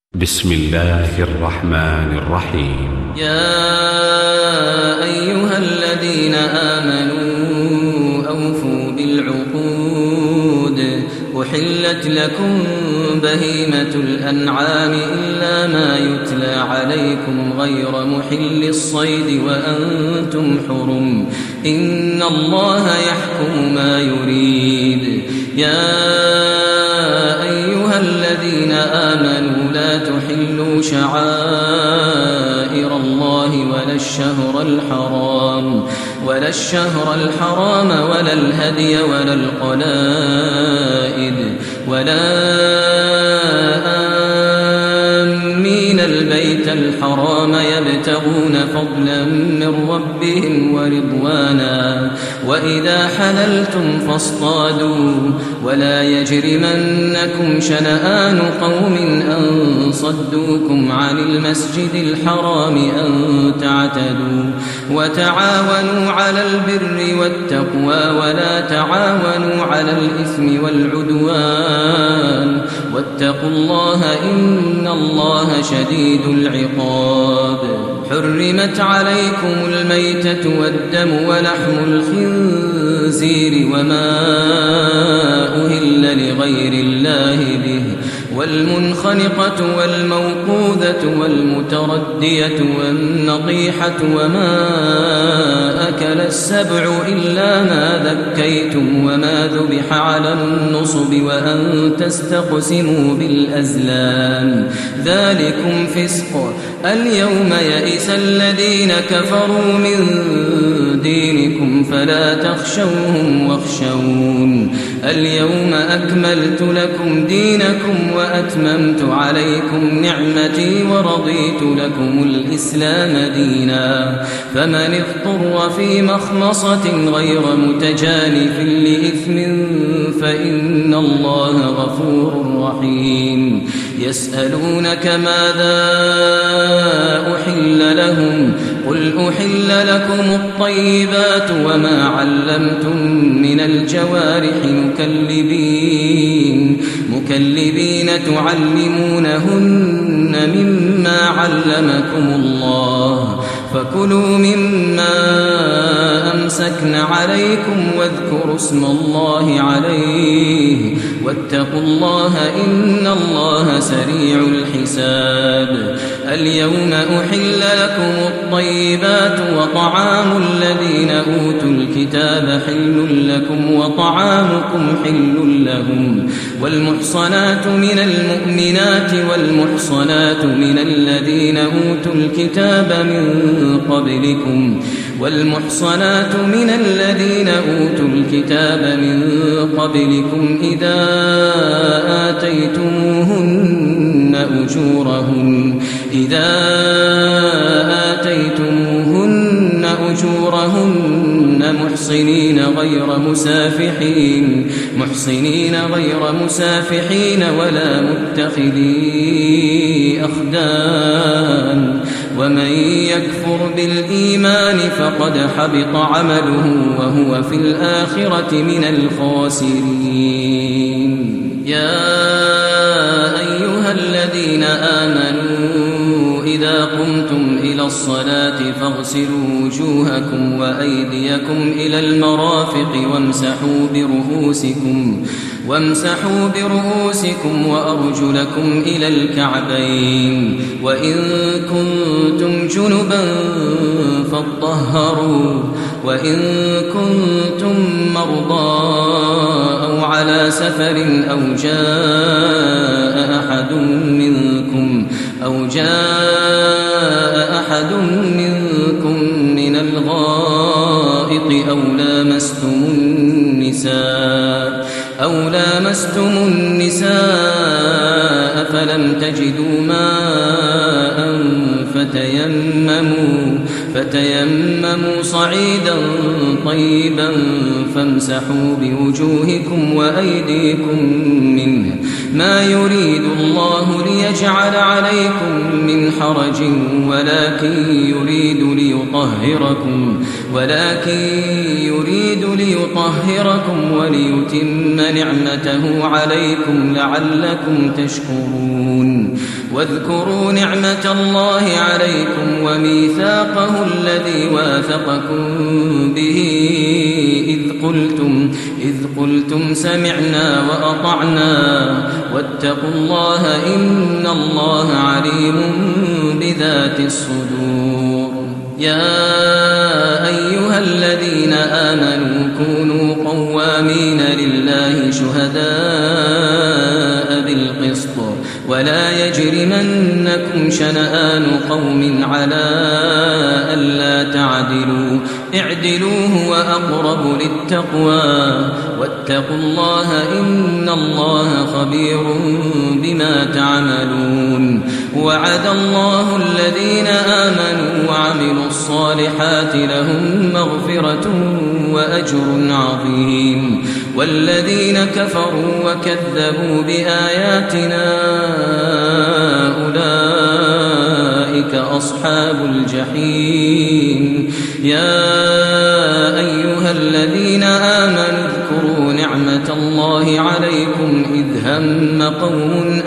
بسم الله الرحمن الرحيم. يا أيها الذين آمنوا أوفوا بالعقود أحلت لكم بهيمة الأنعام إلا ما يتلى عليكم غير محل الصيد وأنتم حرم إن الله يحكم ما يريد. يا أيها الذين آمنوا لا تحلوا شعائر الله ولا الشهر الحرام ولا الهدي ولا القلائد ولا آمين البيت الحرام يبتغون فضلا من ربهم ورضوانا وإذا حللتم فاصطادوا ولا يجرمنكم شنآن قوم أن صدوكم عن المسجد الحرام أن تعتدوا وتعاونوا على البر والتقوى ولا تعاونوا على الإثم والعدوان واتقوا الله إن الله شديد العقاب. حرمت عليكم الميتة والدم ولحم الخنزير وما أهل لغير الله به والمنخنقة والموقوذة والمتردية والنطيحة وما أكل السبع إلا ما ذكيتم وما ذبح على النصب وأن تستقسموا بالأزلام ذلكم فسق. اليوم يئس الذين كفروا من دينكم فلا تخشوهم واخشون اليوم أكملت لكم دينكم وأتممت عليكم نعمتي ورضيت لكم الإسلام دينا فمن اضطر في مخمصة غير متجانف لإثم فإن الله غفور رحيم. يسألونك ماذا أحل لهم قل أحل لكم الطيبات وما علمتم من الجوارح مكلبين تعلمونهن مما علمكم الله فكلوا مما أمسكن عليكم واذكروا اسم الله عليه واتقوا الله إن الله سريع الحساب. اليوم أحل لكم الطيبات وطعام الذين أوتوا الكتاب حل لكم وطعامكم حل لهم والمحصنات من المؤمنات والمحصنات من الذين أوتوا الكتاب من قبلكم إذا آتيتموهن أجورهن محصنين غير مسافحين ولا متخذي أخدان ومن يكفر بالإيمان فقد حبط عمله وهو في الآخرة من الخاسرين. يا أيها الذين آمنوا إذا قمتم إلى الصلاة فاغسلوا وجوهكم وأيديكم إلى المرافق وامسحوا برؤوسكم وأرجلكم إلى الكعبين وإن كنتم جنبا فاطهروا وإن كنتم مرضى أو على سفر أو جاء أحد منكم من الغائط أو لامستم النساء فلم تجدوا ماء فتيمموا صعيدا طيبا فامسحوا بوجوهكم وأيديكم منه ما يريد الله ليجعل عليكم من حرج ولكن يريد ليطهركم وليتم نعمته عليكم لعلكم تشكرون واذكروا نعمة الله عليكم وميثاقه الذي واثقكم به إذ قلتم سمعنا وأطعنا واتقوا الله إن الله عليم بذات الصدور. يا أيها الذين آمنوا كونوا قوامين لله شهداء بالقسط ولا يجرمنكم شنآن قوم على ألا تعدلوا اعدلوا هو أقرب للتقوى واتقوا الله إن الله خبير بما تعملون. وعد الله الذين آمنوا وعملوا الصالحات لهم مغفرة وأجر عظيم والذين كفروا وكذبوا بآياتنا أولئك أصحاب الجحيم. يا أيها الذين آمنوا اذكروا نعمة الله عليكم إذ هم قوم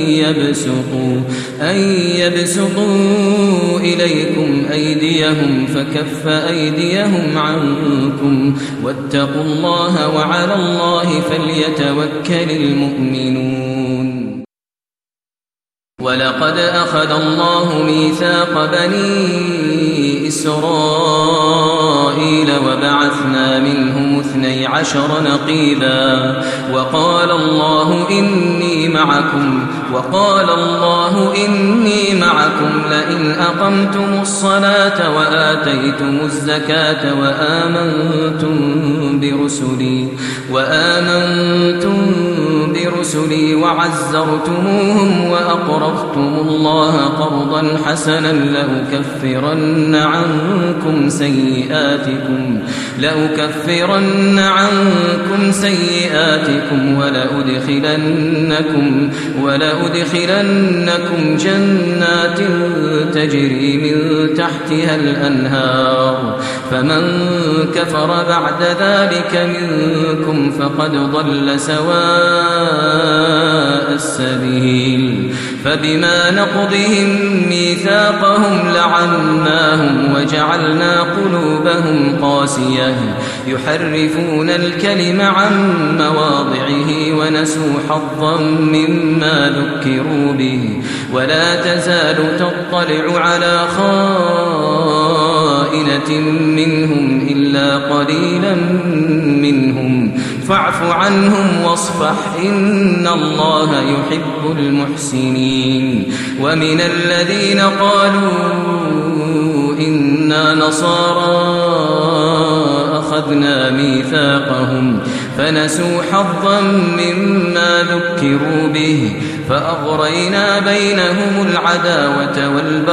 أن يبسطوا إليكم أيديهم فكف أيديهم عنكم واتقوا الله وعلى الله فليتوكل المؤمنون. ولقد أخذ الله ميثاق بني إسرائيل وبعثنا منهم 12 نقيبا وقال الله إني معكم لئن أقمتم الصلاة وآتيتم الزكاة وآمنتم برسلي وعزرتموهم وأقرضتم الله قرضا حسنا لأكفرن عنكم سيئاتكم ولأدخلنكم جنات تجري من تحتها الأنهار فمن كفر بعد ذلك منكم فقد ضل سواء السبيل. فبما نقضهم ميثاقهم لعناهم وجعلنا قلوبهم قاسية يحرفون الكلم عن مواضعه ونسوا حظا مما ذكروا به ولا تزال تطلع على خائنة منهم إلا قليلا منهم فاعف عنهم واصفح إن الله يحب المحسنين. ومن الذين قالوا إنا نصارى أخذنا ميثاقهم فنسوا حظا مما ذكروا به فأغرينا بينهم العداوة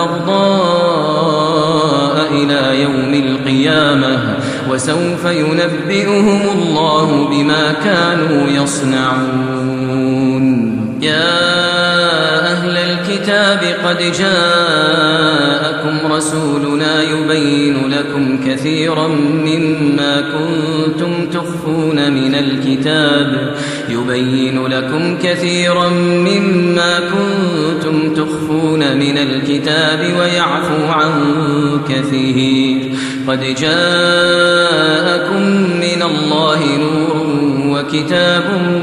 والبغضاء إلى يوم القيامة وسوف ينبئهم الله بما كانوا يصنعون. يا أهل الكتاب قد جاءكم رسولنا يبين لكم كثيرا مما كنتم تخفون من الكتاب ويعفو عن كثير. قد جاءكم من الله نور وكتاب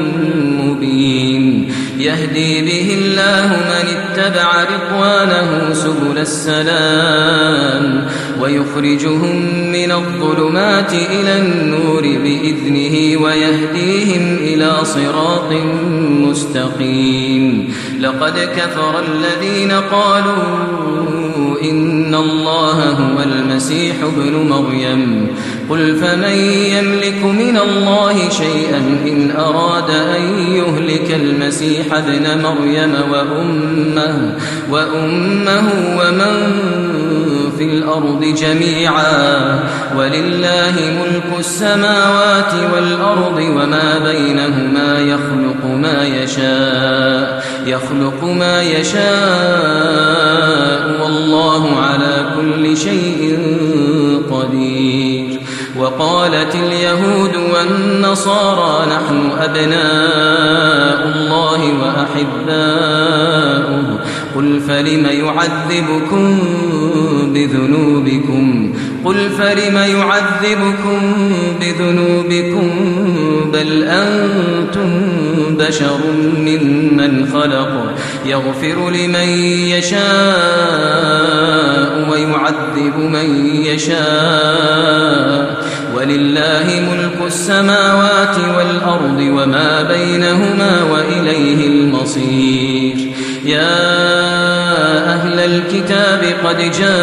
مبين يهدي به الله من اتبع رضوانه سبل السلام ويخرجهم من الظلمات إلى النور بإذنه ويهديهم إلى صراط مستقيم. لقد كفر الذين قالوا إن الله هو المسيح ابن مريم قل فمن يملك من الله شيئا إن أراد أن يهلك المسيح ابن مريم وأمه ومن في في الأرض جميعا ولله ملك السماوات والأرض وما بينهما يخلق ما يشاء والله على كل شيء قدير. وقالت اليهود والنصارى نحن أبناء الله وأحباؤه قل فلم يعذبكم بذنوبكم بل أنتم بشر ممن خلق يغفر لمن يشاء ويعذب من يشاء ولله ملك السماوات والأرض وما بينهما وإليه المصير. يا أهل الكتاب قد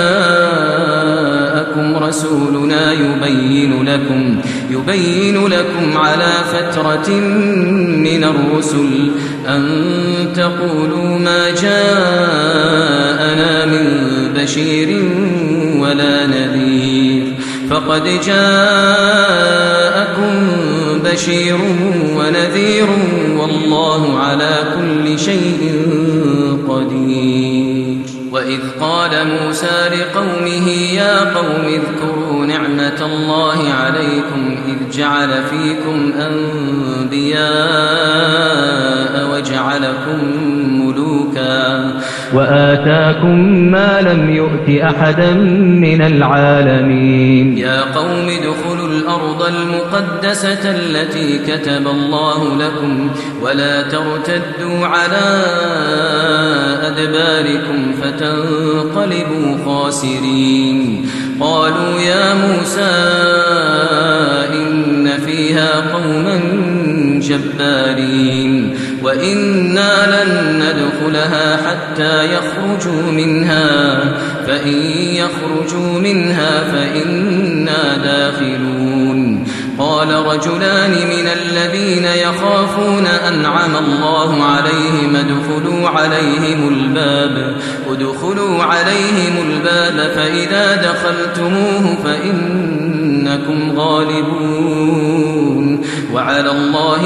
جاءكم رسولنا يبين لكم على فترة من الرسل أن تقولوا ما جاءنا من بشير ولا نذير فقد جاءكم بشير ونذير والله على كل شيء قدير. وإذ قال موسى لقومه يا قوم اذكروا نعمة الله عليكم إذ جعل فيكم أنبياء وجعلكم ملوكا وآتاكم ما لم يؤت أحدا من العالمين. يا قوم ادخلوا الأرض المقدسة التي كتب الله لكم ولا ترتدوا على أدباركم فتنقلبوا خاسرين. قالوا يا موسى إن فيها قوما جبارين وإنا لن ندخلها حتى يخرجوا منها فإن يخرجوا منها فإنا داخلون. قال رجلان من الذين يخافون أنعم الله عليهم ادخلوا عليهم الباب فإذا دخلتموه فإنكم غالبون وعلى الله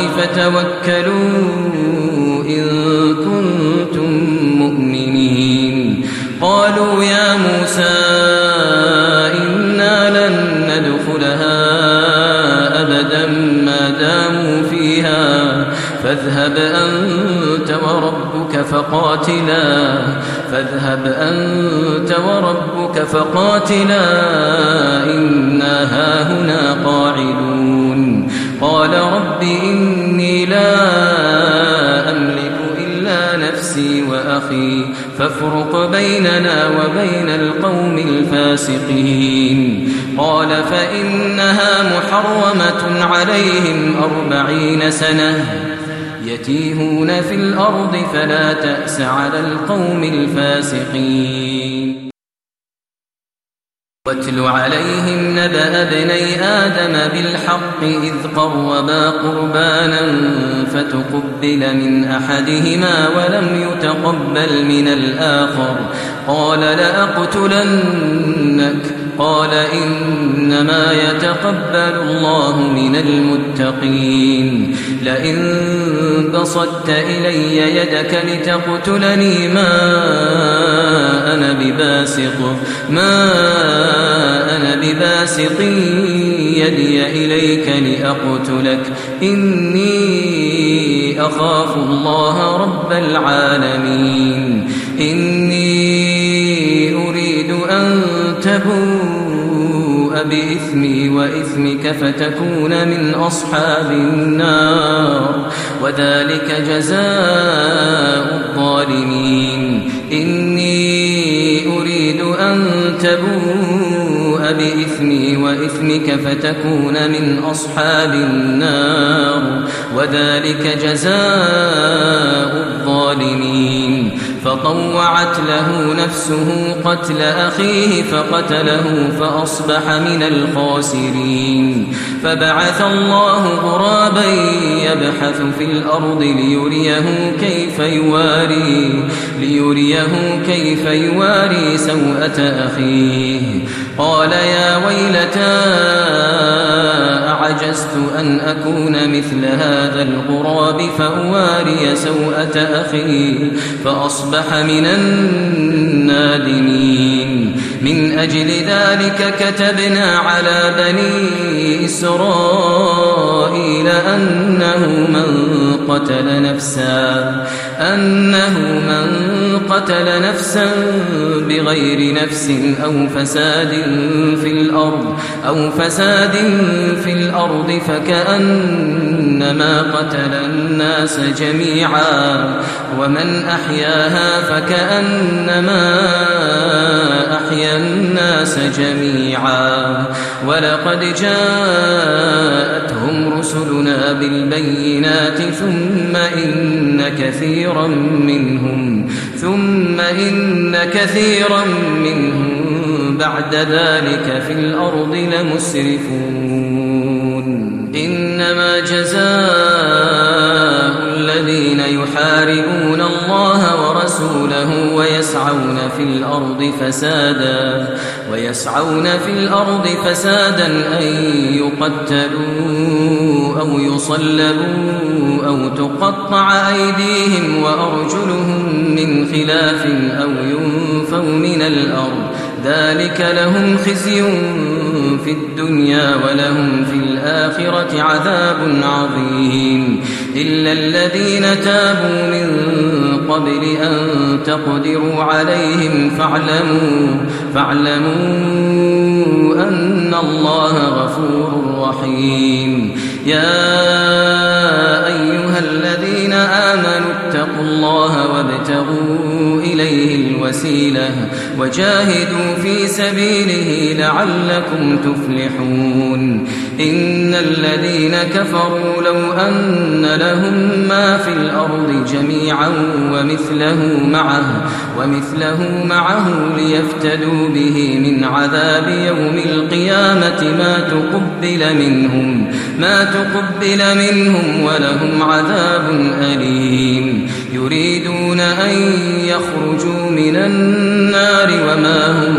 فتوكلوا إن كنتم مؤمنين. قالوا يا موسى إنا لن ندخلها أبدا ما داموا فيها فاذهب أنت وربك فقاتلا إنا هاهنا قاعدون. قال رب إني لا أملك إلا نفسي وأخي فافرق بيننا وبين القوم الفاسقين. قال فإنها محرمة عليهم 40 سنة يتيهون في الأرض فلا تأس على القوم الفاسقين. واتل عليهم نبأ ابني آدم بالحق إذ قربا قربانا فتقبل من أحدهما ولم يتقبل من الآخر قال لأقتلنك قال إنما يتقبل الله من المتقين. لئن بسطت إلي يدك لتقتلني ما أنا بباسط يدي إليك لأقتلك إني أخاف الله رب العالمين. إني أريد أن تبوء بإثمي وإثمك فتكون من أصحاب النار وذلك جزاء الظالمين. إني أريد أن تبوء بإثمي وإثمك فتكون من أصحاب النار وذلك جزاء الظالمين. فطوعت له نفسه قتل أخيه فقتله فأصبح من الخاسرين فبعث الله غرابا يبحث في الأرض ليريه كيف يواري سوءة أخيه قال يا ويلتى أعجزت أن أكون مثل هذا الغراب فأواري سوءة أخي فأصبح من النادمين من أجل ذلك كتبنا على بني إسرائيل أنه من قتل نفسا بغير نفس أو فساد في الأرض فكأنما قتل الناس جميعا ومن أحياها فكأنما أحيا الناس جميعا ولقد جاءتهم رسلنا بالبينات ثم إن كثيرا منهم بعد ذلك في الأرض لمسرفون إنما جزاء الذين يحاربون الله ورسوله ويسعون في الأرض فسادا أن يقتلوا أو يصلبوا أو تقطع أيديهم وأرجلهم من خلاف أو ينفوا من الأرض ذلك لهم خزي في الدنيا ولهم في الآخرة عذاب عظيم إلا الذين تابوا من قبل أن تقدروا عليهم فاعلموا أن الله غفور رحيم يا أيها الذين آمنوا اتقوا الله وابتغوا إليه الوسيلة وجاهدوا في سبيله لعلكم تفلحون إن الذين كفروا لو أن لهم ما في الأرض جميعا ومثله معه ليفتدوا به من عذاب يوم القيامة ما تقبل منهم ولهم عذاب أليم يريدون أن يخرجوا من النار وما هم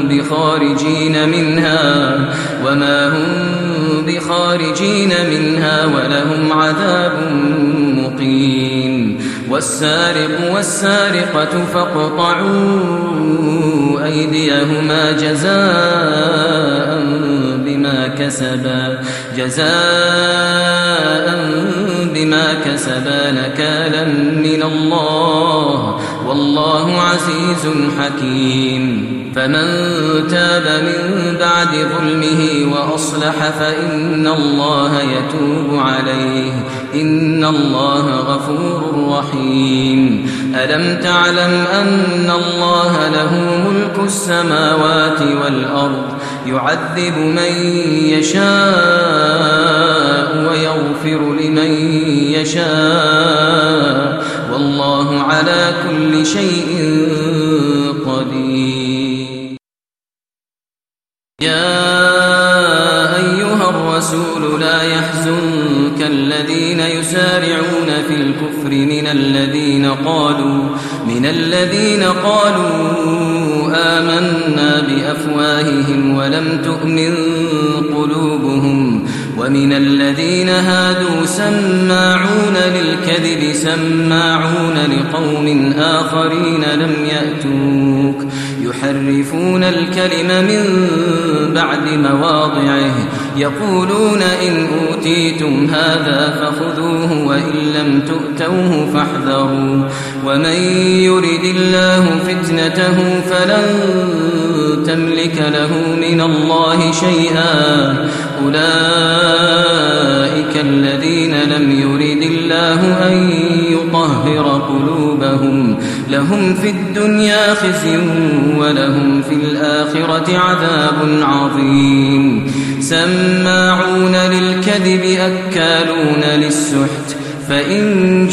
بخارجين منها ولهم عذاب مقيم والسارق والسارقة فاقطعوا أيديهما جزاء بما كسبا نكالا من الله والله عزيز حكيم فمن تاب من بعد ظلمه وأصلح فإن الله يتوب عليه إن الله غفور رحيم ألم تعلم أن الله له ملك السماوات والأرض يعذب من يشاء ويغفر لمن يشاء والله على كل شيء قدير يا أيها الرسول لا يحزنك الذين يسارعون في الكفر من الذين قالوا آمنا بأفواههم ولم تؤمن قلوبهم ومن الذين هادوا سماعون للكذب سماعون لقوم آخرين لم يأتوك يحرفون الكلم من بعد مواضعه يقولون إن أوتيتم هذا فخذوه وإن لم تؤتوه فاحذروا ومن يرد الله فتنته فلن تملك له من الله شيئا أولئك الذين لم يرد الله أن يطهر قلوبهم لهم في الدنيا خزي ولهم في الآخرة عذاب عظيم سماعون للكذب أكالون للسحت فإن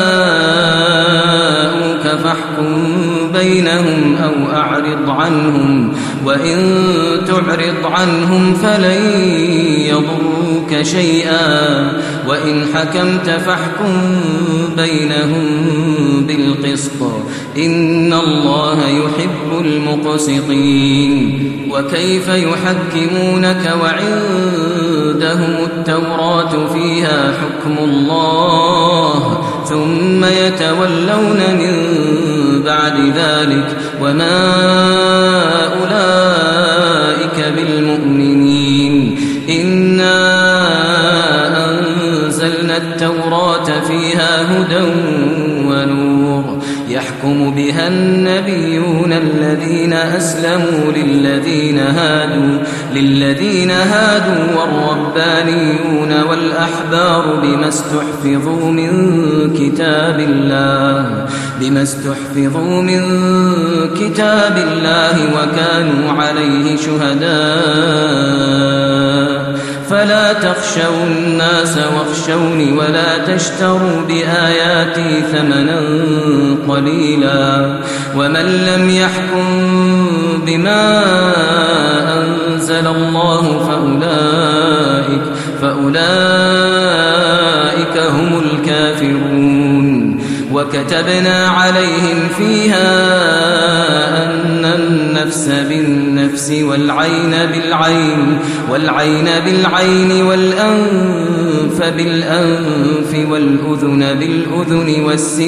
جاءوك فاحكم بينهم أو أعرض عنهم وإن تعرض عنهم فلن يضروك شيئا وإن حكمت فاحكم بينهم بالقسط إن الله يحب المقسطين وكيف يحكمونك وعندهم التوراة فيها حكم الله ثم يتولون من بعد ذلك وما أولئك بالمؤمنين إنا أنزلنا التوراة فيها هدى ونور يحكم بها النبيون الذين أسلموا للذين هادوا والربانيون والأحبار بما استحفظوا من كتاب الله وكانوا عليه شهداء فلا تخشوا الناس واخشوني ولا تشتروا بآياتي ثمنا قليلا ومن لم يحكم بما أنزل الله فأولئك هم الكافرون وكتبنا عليهم فيها أن النفس بالنفس والعين بالعين والأنف بالأنف والأذن بالأذن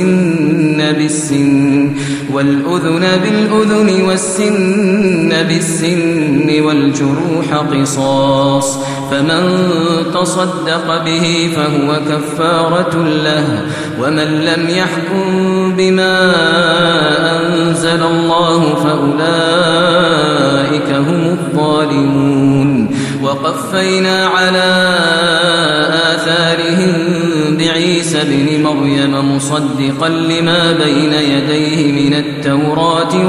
والسن بالسن والجروح قصاص فمن تصدق به فهو كفارة له ومن لم يحكم بما أنزل الله فأولئك هم الظالمون وقفينا على آثارهم بعيسى بن مريم مصدقا لما بين يديه من التوراة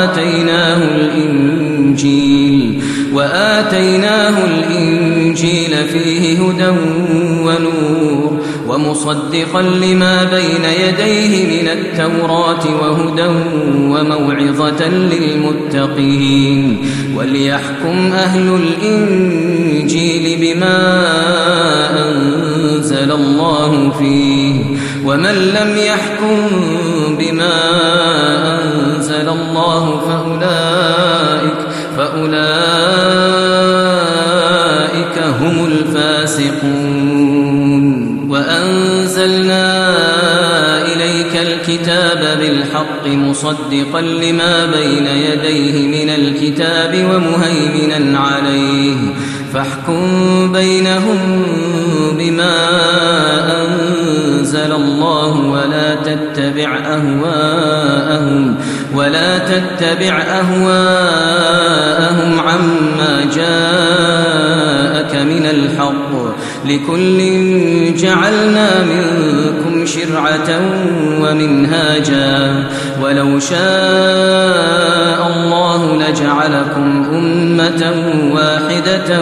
وآتيناه الإنجيل فيه هدى ونور ومصدقا لما بين يديه من التوراة وهدى وموعظة للمتقين وليحكم أهل الإنجيل بما أنزل الله فيه ومن لم يحكم بما أنزل الله فأولئك هم الفاسقون وأنزلنا إليك الكتاب بالحق مصدقا لما بين يديه من الكتاب ومهيمنا عليه فاحكم بينهم بما أنزل الله ولا تتبع أهواءهم عما جاءك من الحق لكل جعلنا منكم شرعة ومنهاجا ولو شاء الله لجعلكم أمة واحدة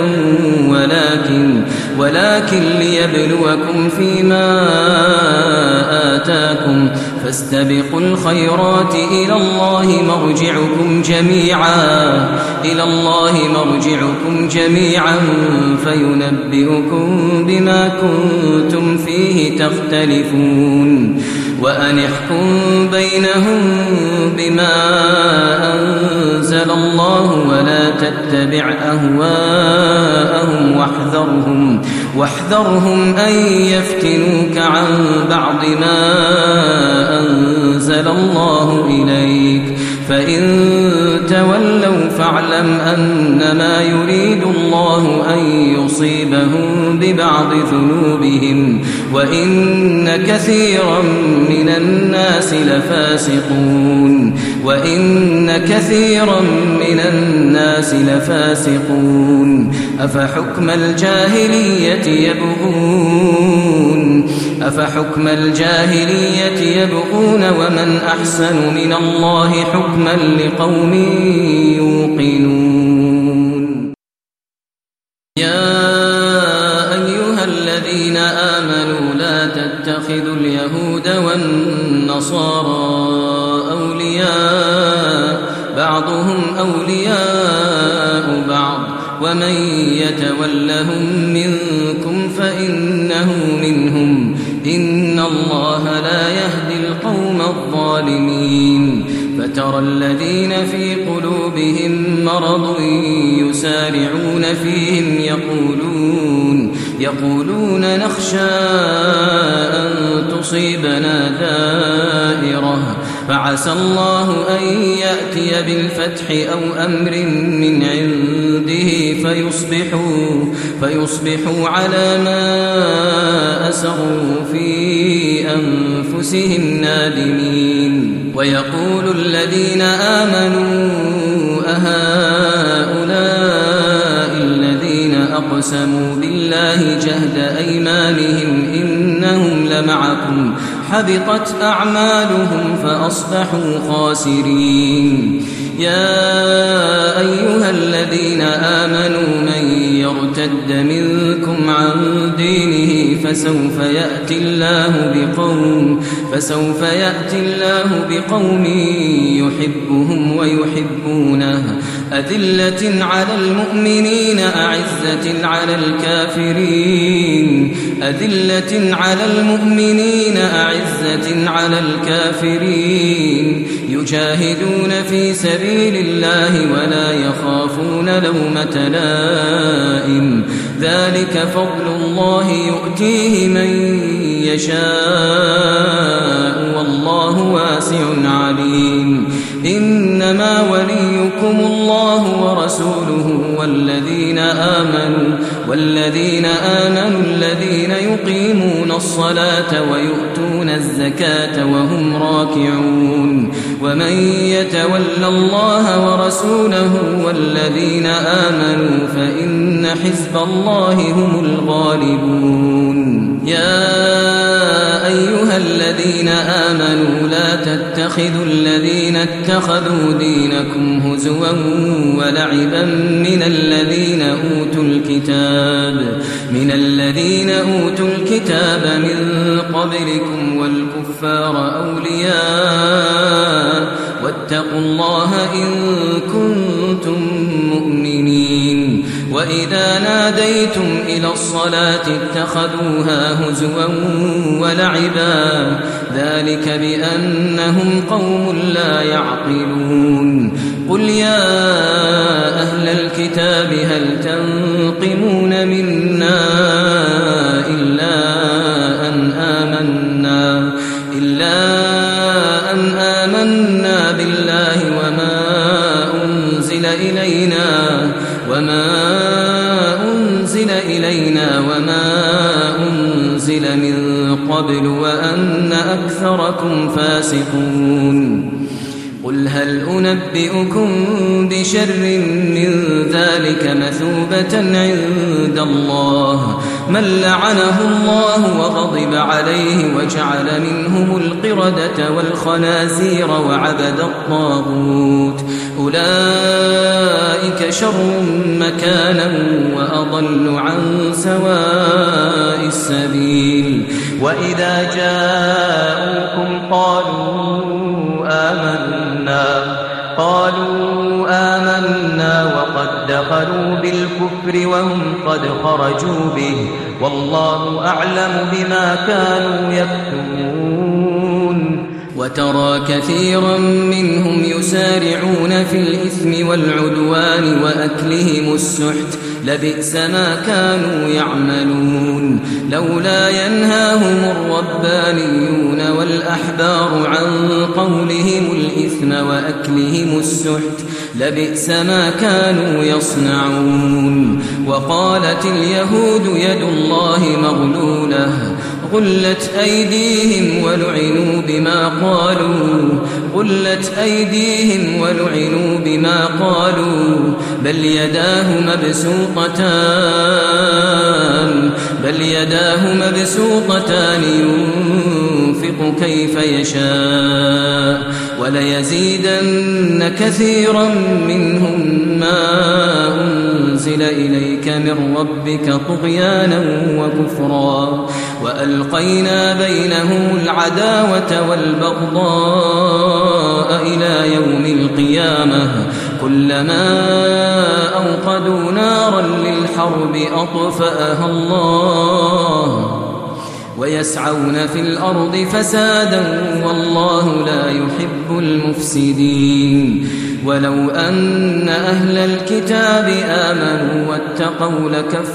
ولكن ليبلوكم فيما آتاكم فاستبقوا الخيرات إلى الله مرجعكم جميعا فينبئكم بما كنتم فيه تختلفون وأن احكم بينهم بما أنزل الله ولا تتبع أهواءهم واحذرهم أن يفتنوك عن بعض ما أنزل الله إليك فإن تولوا فاعلم أنما يريد الله أن يصيبهم ببعض ذنوبهم وإن كثيرا من الناس لفاسقون أفحكم الجاهلية يبغون ومن أحسن من الله حكما لقوم يوقنون يا أيها الذين آمنوا لا تتخذوا تتخذوا اليهود والنصارى أولياء بعضهم أولياء بعض ومن يتولهم منكم فإنه منهم إن الله لا يهدي القوم الظالمين فترى الذين في قلوبهم مرض يسارعون فيهم يقولون نخشى أن تصيبنا دائرة فعسى الله أن يأتي بالفتح أو أمر من عنده فيصبحوا على ما أسروا في أنفسهم نادمين ويقول الذين آمنوا أهؤلاء الذين أقسموا بالله جهد أيمانهم إنهم لمعكم حبطت أعمالهم فأصبحوا خاسرين يا أيها الذين آمنوا من يرتد منكم عن دينه فسوف يأتي الله بقوم يحبهم ويحبونه أذلة على المؤمنين أعزة على المؤمنين يجاهدون في سبيل الله ولا يخافون لومة لائم ذلك فضل الله يؤتيه من يشاء والله واسع عليم إنما وليكم الله ورسوله والذين آمنوا الذين يقيمون الصلاة ويؤتون الزكاة وهم راكعون ومن يتول الله ورسوله والذين آمنوا فإن حزب الله هم الغالبون يا أيها الذين آمنوا لا تتخذوا الذين اتخذوا دينكم هزوا ولعبا من الذين أوتوا الكتاب من قبلكم والكفار أولياء واتقوا الله إن كنتم مؤمنين وإذا ناديتم إلى الصلاة اتخذوها هزوا ولعبا ذلك بأنهم قوم لا يعقلون قل يا أهل الكتاب هل تنقمون منا إلا أن آمنا بالله وما أنزل إلينا وما أنزل من قبل وأن أكثركم فاسقون قل هل أنبئكم بشر من ذلك مثوبة عند الله من لعنه الله وغضب عليه وجعل منهم القردة والخنازير وعبد الطاغوت أولئك شر مكانا وأضل عن سواء السبيل وإذا جاءوكم قالوا آمنا وقد دخلوا بالكفر وهم قد خرجوا به والله أعلم بما كانوا يكتمون وترى كثيرا منهم يسارعون في الإثم والعدوان وأكلهم السحت لبئس ما كانوا يعملون لولا ينهاهم الربانيون والأحبار عن قولهم الإثم وأكلهم السحت لبئس ما كانوا يصنعون وقالت اليهود يد الله مغلولة غلت أيديهم ولعنوا بما قالوا بل يداه مبسوطتان ينفق كيف يشاء وليزيدن كثيرا منهم ما أنزل إليك من ربك طغيانا وكفرا وألقينا بينهم العداوة والبغضاء إلى يوم القيامة كلما أوقدوا نارا للحرب أطفأها الله ويسعون في الأرض فسادا والله لا يحب المفسدين ولو أن أهل الكتاب آمنوا واتقوا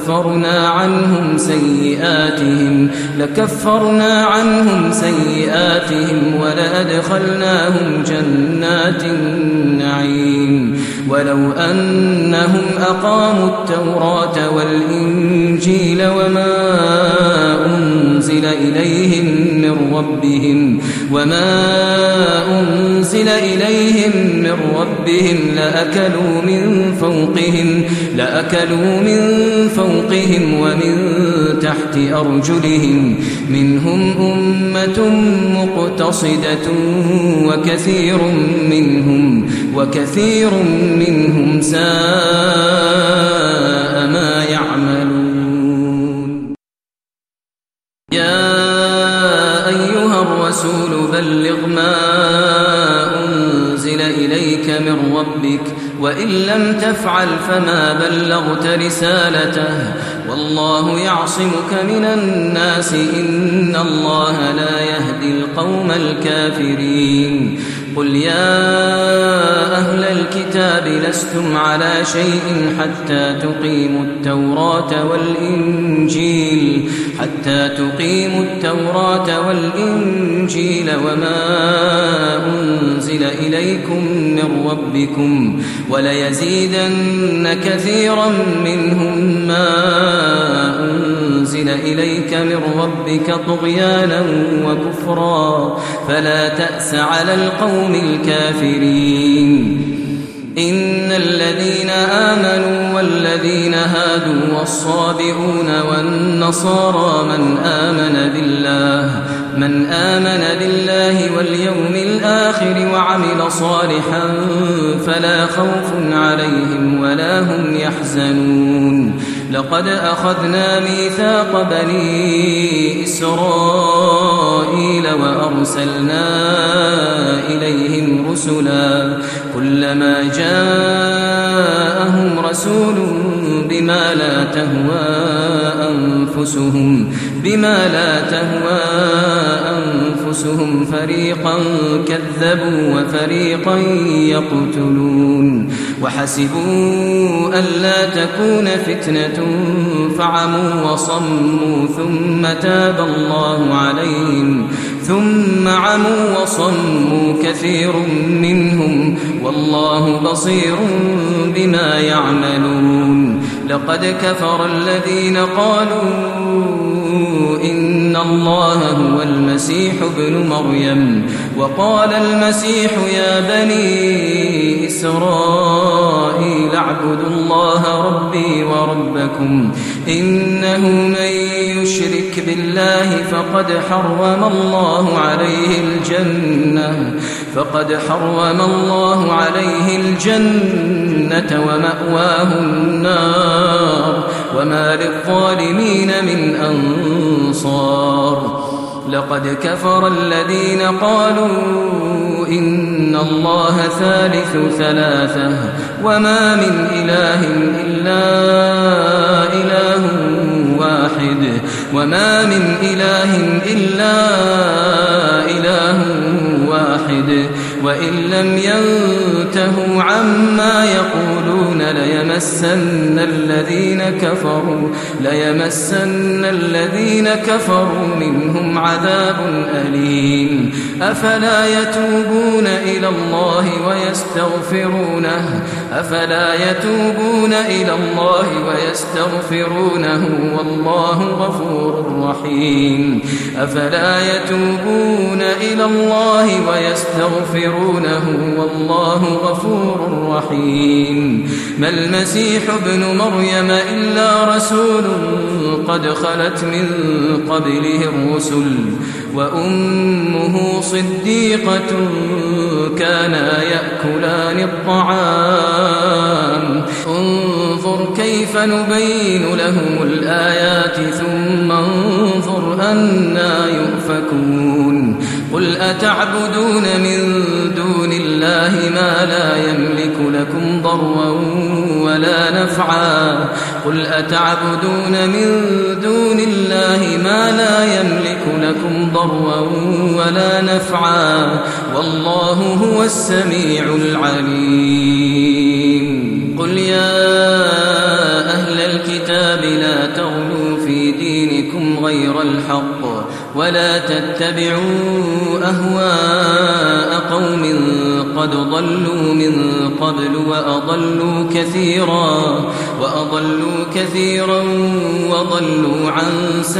لكفرنا عنهم سيئاتهم ولأدخلناهم جنات النعيم ولو أنهم أقاموا التوراة والإنجيل وما أنزل إليهم من ربهم لأكلوا من فوقهم ومن تحت أرجلهم منهم أمة مقتصدة وكثير منهم ساء ما يعملون يا أيها الرسول بلغ ما أنزل إليك من ربك وإن لم تفعل فما بلغت رسالته والله يعصمك من الناس إن الله لا يهدي القوم الكافرين قل يا أهل الكتاب لستم على شيء حتى تقيموا التوراة والإنجيل وما أنزل إليكم من ربكم وليزيدن كثيرا منهم ما أنزل إليك من ربك طغيانا وكفرا فلا تأس على القوم الكافرين إن الذين آمنوا والذين هادوا والصابئون والنصارى من آمن بالله واليوم الآخر وعمل صالحا فلا خوف عليهم ولا هم يحزنون لقد أخذنا ميثاق بني إسرائيل وأرسلنا إليهم رسلا كلما جاءهم رسول بما لا تهوى أنفسهم فريقا كذبوا وفريقا يقتلون وحسبوا ألا تكون فتنة فعموا وصموا ثم عموا وصموا كثير منهم والله بصير بما يعملون لقد كفر الذين قالوا إن الله هو المسيح ابن مريم وقال المسيح يا بني إسرائيل اعبدوا الله ربي وربكم إنه من يشرك بالله فقد حرم الله عليه الجنة ومأواه النار وما للظالمين من أنصار لقد كفر الذين قالوا إن الله ثالث ثلاثة وما من إله إلا إله واحد وإن لم ينتهوا عما يقولون ليمسن الذين كفروا منهم عذاب أليم أفلا يتوبون إلى الله ويستغفرونه والله غفور رحيم ما المسيح ابن مريم إلا رسول قد خلت من قبله الرسل وأمه صديقة كانا يأكلان الطعام انظر كيف نبين لهم الآيات ثم انظر أنا يؤفكون قل أتعبدون من دون الله ما لا يملك لكم ضرا ولا نفعا قل أتعبدون من دون الله ما لا يملك لكم ضرا ولا نفعا والله هو السميع العليم قل يا أهل الكتاب لا تغلوا في دينكم غير الحق ولا تتبعوا أهواء قوم قد ضلوا من قبل وأضلوا كثيرا وضلوا عن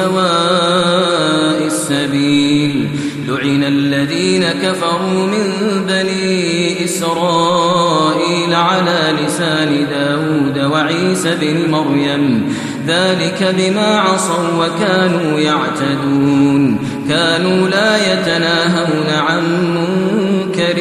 سواء السبيل لعن الذين كفروا من بني إسرائيل على لسان داود وعيسى بن مريم ذلك بما عصوا وكانوا يعتدون كانوا لا يتناهون عن منكر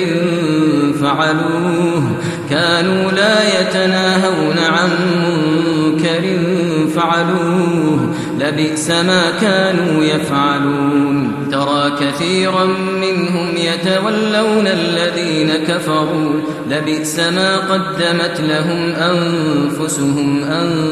فعلوه لبئس ما كانوا يفعلون ترى كثيرا منهم يتولون الذين كفروا لبئس ما قدمت لهم أنفسهم أن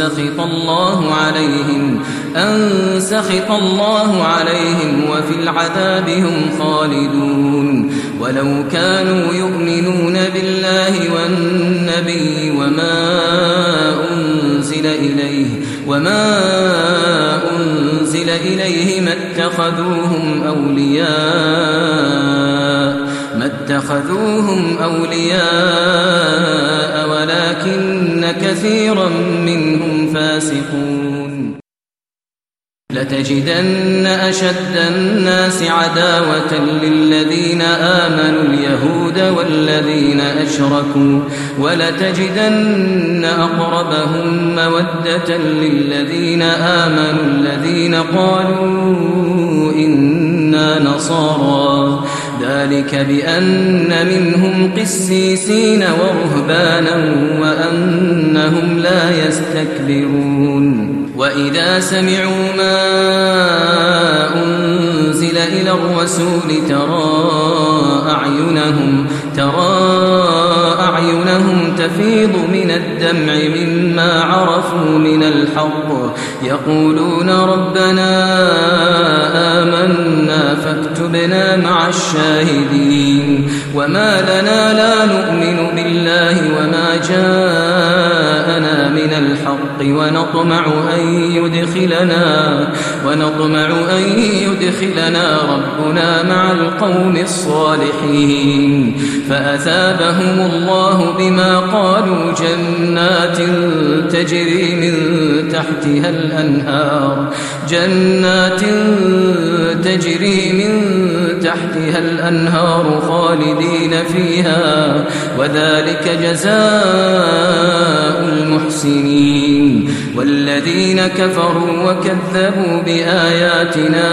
سخط الله عليهم وفي العذاب هم خالدون ولو كانوا يؤمنون بالله والنبي وما أنزل إليه ما اتخذوهم أولياء ولكن كثيرا منهم فاسقون لتجدن أشد الناس عداوة للذين آمنوا اليهود والذين أشركوا ولتجدن أقربهم مودة للذين آمنوا الذين قالوا إنا نصارى ذلك بأن منهم قسيسين ورهبانا وأنهم لا يستكبرون وإذا سمعوا ما أنزل إلى الرسول ترى أعينهم تفيض من الدمع مما عرفوا من الحق يقولون ربنا آمنا فاكتبنا مع الشاهدين وما لنا لا نؤمن بالله وما جاءنا من الحق ونطمع أن يدخلنا ربنا مع القوم الصالحين فأثابهم الله بما قالوا جنات تجري من تحتها الأنهار خالدين فيها وذلك جزاء المحسنين والذين كفروا وكذبوا بآياتنا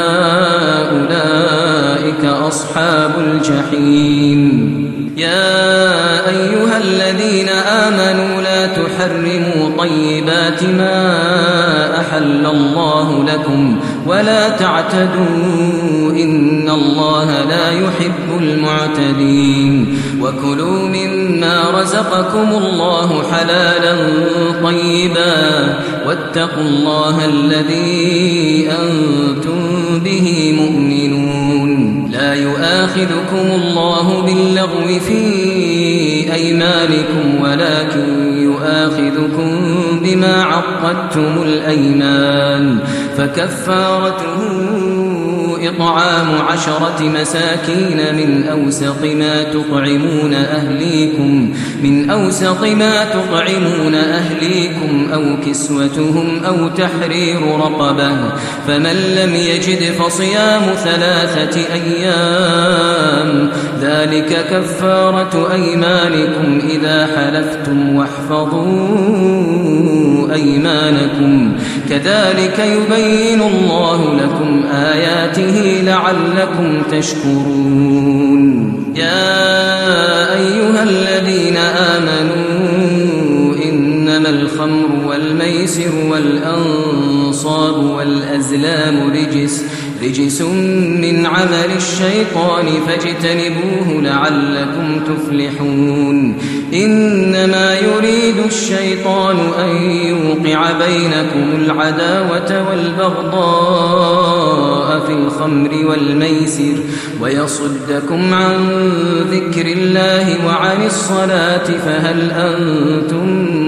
أولئك أصحاب الجحيم يا أيها الذين آمنوا لا تحرموا طيبات ما أحل الله لكم ولا تعتدوا إن الله لا يحب المعتدين وكلوا مما رزقكم الله حلالا طيبا واتقوا الله الذي أنتم به مؤمنون لا يؤاخذكم الله باللغو في أيمانكم ولكن يؤاخذكم بما عقدتم الأيمان فكفارته إطعام 10 مساكين من أوسط ما تطعمون أهليكم أو كسوتهم أو تحرير رقبة فمن لم يجد فصيام 3 أيام ذلك كفارة أيمانكم إذا حلفتم واحفظوا أيمانكم كذلك يبين الله لكم آياته لعلكم تشكرون يا أيها الذين آمنوا إنما الخمر والميسر والأنصاب والأزلام رجس من عمل الشيطان فاجتنبوه لعلكم تفلحون إنما يريد الشيطان أن يوقع بينكم العداوة والبغضاء في الخمر والميسر ويصدكم عن ذكر الله وعن الصلاة فهل أنتم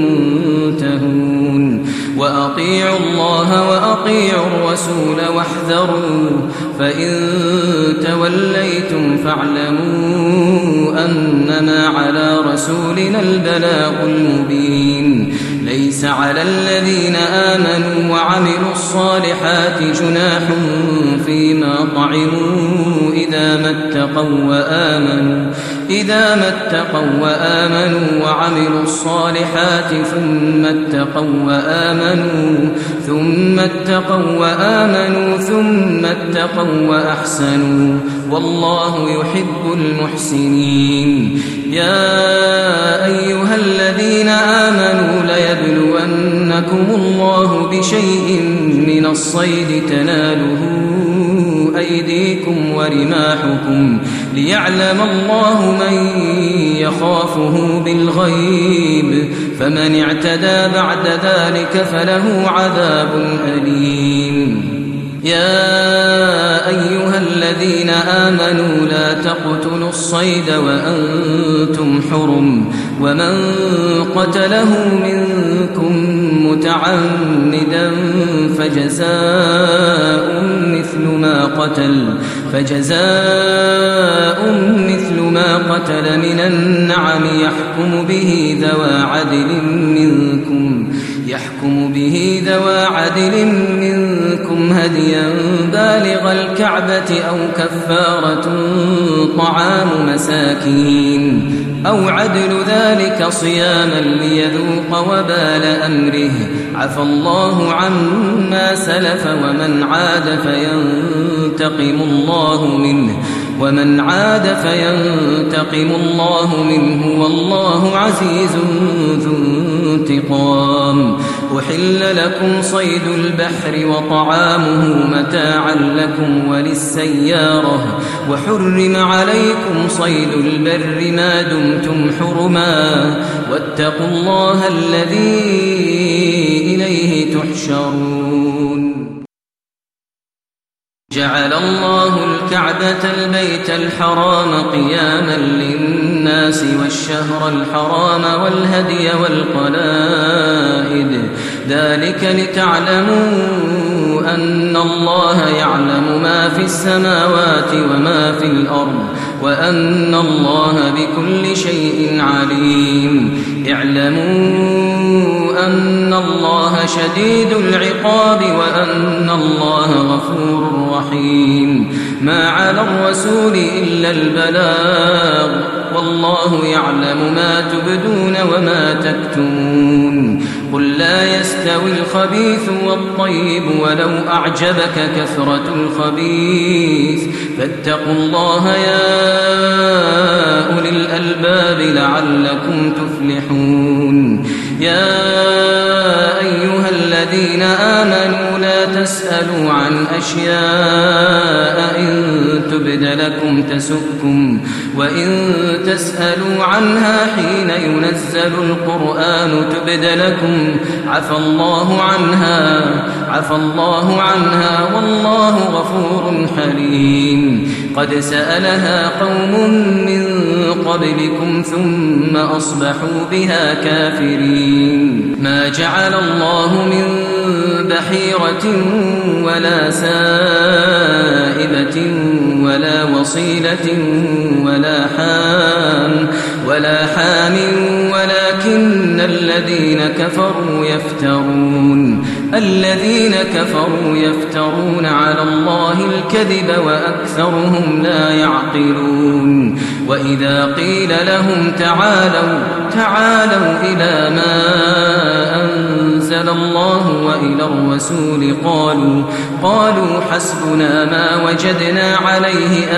منتهون وأطيعوا الله وأطيعوا الرسول واحذروا فإن توليتم فاعلموا أنما على رسولنا البلاغ المبين ليس على الذين آمنوا وعملوا الصالحات جناح فيما طعموا إذا ما اتقوا وآمنوا وعملوا الصالحات ثم اتقوا وأحسنوا والله يحب المحسنين يا أيها الذين آمنوا ليبلونكم الله بشيء من الصيد تناله أيديكم ورماحكم ليعلم الله من يخافه بالغيب فمن اعتدى بعد ذلك فله عذاب أليم يا أيها الذين آمنوا لا تقتلوا الصيد وأنتم حرم ومن قتله منكم متعمدا فجزاء مثل ما قتل من النعم يحكم به ذوى عدل منكم هديا بالغ الكعبة أو كفارة طعام مساكين أو عدل ذلك صياما ليذوق وبال أمره عفى الله عما سلف ومن عاد فينتقم الله منه والله عزيز ذو انتقام أحل لكم صيد البحر وطعامه متاعا لكم وللسيارة وحرم عليكم صيد البر ما دمتم حرما واتقوا الله الذي إليه تحشرون جعل الله الكعبة البيت الحرام قياما للناس والشهر الحرام والهدي والقلائد ذلك لتعلموا أن الله يعلم ما في السماوات وما في الأرض وأن الله بكل شيء عليم اعلموا أن الله شديد العقاب وأن الله غفور رحيم ما على الرسول إلا البلاغ والله يعلم ما تبدون وما تكتمون قل لا يستوي الخبيث والطيب ولو أعجبك كثرة الخبيث فاتقوا الله يا أولي الألباب لعلكم تفلحون يا أيها الذين آمنوا لا تسألوا عن أشياء إن تبد لكم تسؤكم وإن تسألوا عنها حين ينزل القرآن تبد لكم عفى الله عنها والله غفور حليم قد سألها قوم من قبلكم ثم أصبحوا بها كافرين ما جعل الله من بحيرة ولا سائبة ولا وصيلة ولا حام ولكن الذين كفروا يفترون على الله الكذب وأكثرهم لا يعقلون وإذا قيل لهم تعالوا إلى ما أنزل الله وإلى الرسول قالوا حسبنا ما وجدنا عليه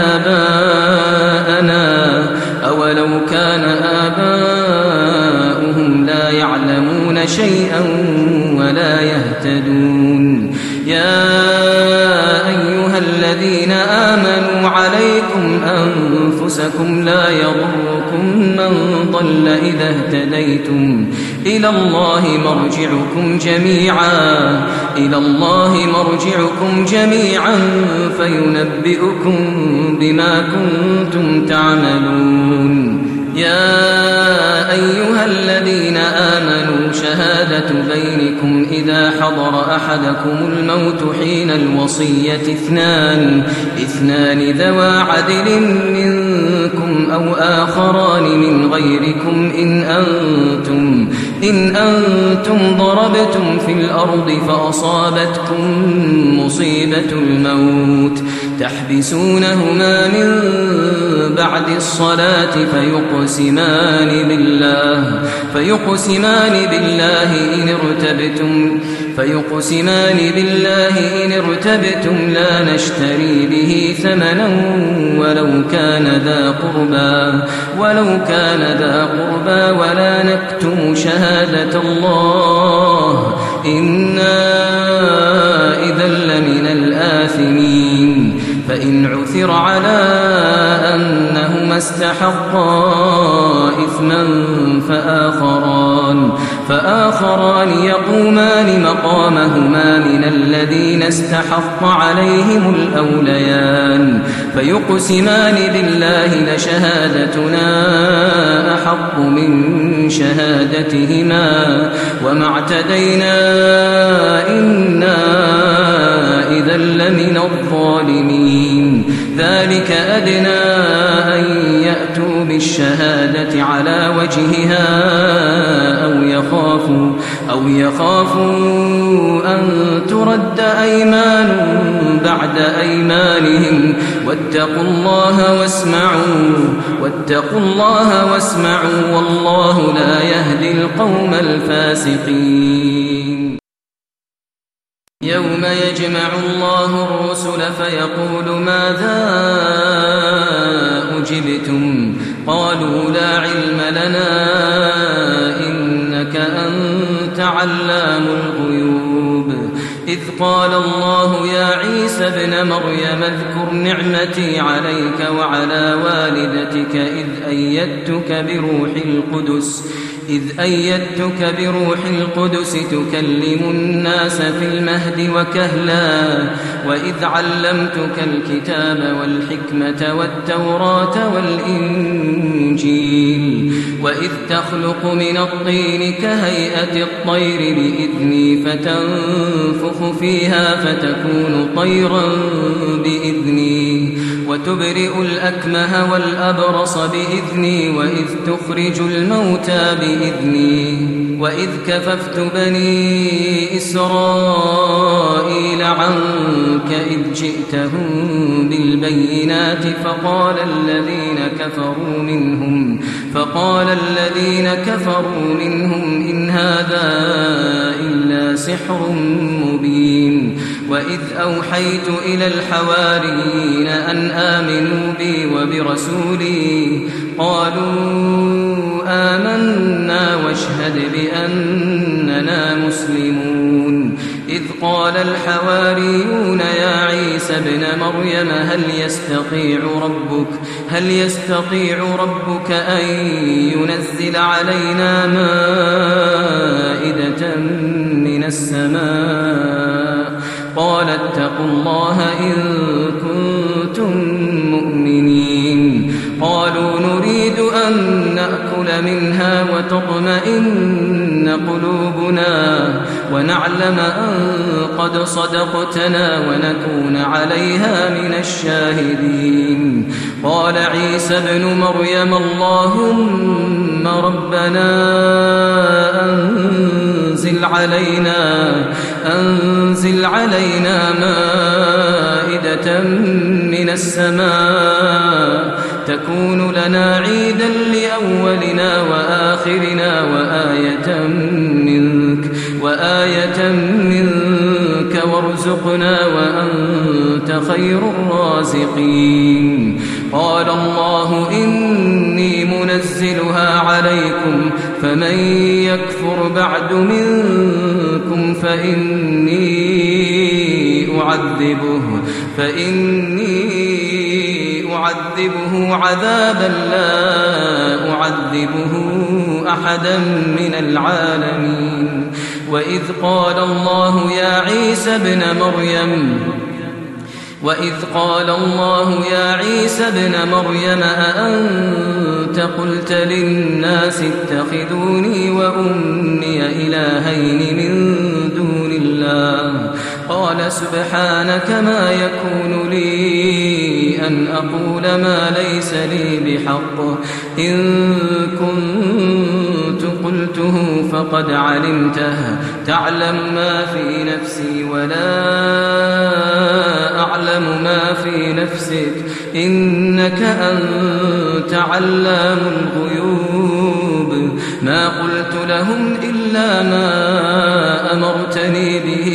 آباءنا أولو كان آباؤهم لا يعلمون شيئا ولا يهتدون. يا أيها الذين آمنوا عليكم أنفسكم لا يضركم من ضل إذا اهتديتم إلى الله مرجعكم جميعا فينبئكم بما كنتم تعملون. يا أيها الذين آمنوا شهادة بينكم إذا حضر أحدكم الموت حين الوصية اثنان ذوى عدل منكم أو آخران من غيركم إن أنتم ضربتم في الأرض فأصابتكم مصيبة الموت تحبسونهما من بعد الصلاة فيقسمان بالله إن ارتبتم لا نشتري به ثمنا ولو كان ذا قربى ولا نكتم شهادة الله إنا إذا لمن الآثمين. فإن عثر على أنهما استحقا إثما فآخران يقومان مقامهما من الذين استحق عليهم الأوليان فيقسمان بالله لشهادتنا أحق من شهادتهما وما اعتدينا إنا إذا لمن الظالمين. ذلك أدنى أن يأتوا بالشهادة على وجهها أو يخافوا أن ترد أيمان بعد أيمانهم واتقوا الله واسمعوا والله لا يهدي القوم الفاسقين. يوم يجمع الله الرسل فيقول ماذا أجبتم قالوا لا علم لنا إنك أنت علام الغيوب. إذ قال الله يا عيسى ابن مريم اذكر نعمتي عليك وعلى والدتك إذ أيدتك بروح القدس تكلم الناس في المهد وكهلا وإذ علمتك الكتاب والحكمة والتوراة والإنجيل وإذ تخلق من الطين كهيئة الطير بإذني فتنفخ فيها فتكون طيرا بإذني وتبرئ الأكمه والأبرص بإذني وإذ تخرج الموتى بإذني وإذ كففت بني إسرائيل عنك إذ جئتهم بالبينات فقال الذين كفروا منهم إن هذا إلا سحر مبين. وإذ أوحيت إلى الحواريين أن آمنوا بي وبرسولي قالوا آمنا واشهد بأننا مسلمون. إذ قال الحواريون يا عيسى ابن مريم هل يستطيع ربك أن ينزل علينا مائدة من السماء قال اتقوا الله إن كنتم مؤمنين. قالوا نريد أن نأكل منها وتطمئن قلوبنا ونعلم أن قد صدقتنا ونكون عليها من الشاهدين. قال عيسى ابن مريم اللهم ربنا أنزل علينا مائدة من السماء تكون لنا عيدا لأولنا وآخرنا وآية منك وارزقنا وأنت خير الرازقين. قال الله إني منزلها عليكم فمن يكفر بعد منكم فإني أعذبه عذابا لا أعذبه أحدا من العالمين. وإذ قال الله يا عيسى ابن مريم أأنت قلت للناس اتخذوني وأمي إلهين من دون الله قال سبحانك ما يكون لي أن أقول ما ليس لي بحق إن كنت قلته فقد علمته تعلم ما في نفسي ولا أعلم ما في نفسك إنك أنت علام الغيوب. ما قلت لهم إلا ما أمرتني به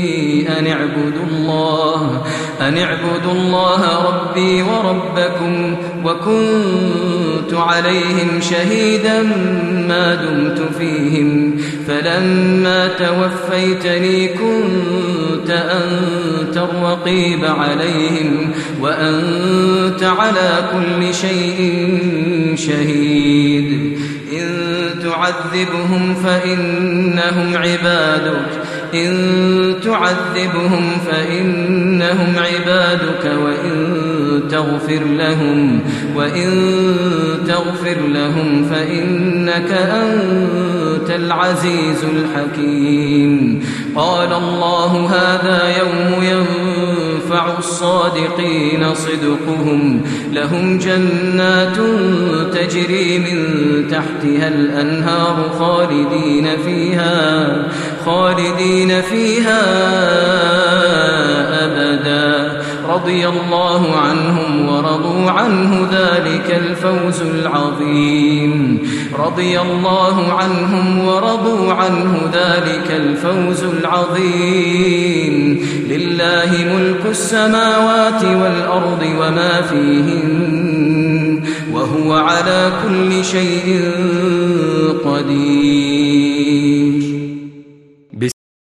أن اعبدوا الله ربي وربكم وكنت عليهم شهيدا ما دمت فيهم فلما توفيتني كنت أنت الرقيب عليهم وأنت على كل شيء شهيد. إن تعذبهم فإنهم عبادك وإن تغفر لهم فإنك أنت العزيز الحكيم. قال الله هذا يوم ينفع الصادقين صدقهم لهم جنات تجري من تحتها الأنهار خالدين فيها أبدا رضي الله عنهم ورضوا عنه ذلك الفوز العظيم. لله ملك السماوات والأرض وما فيهن وهو على كل شيء قدير.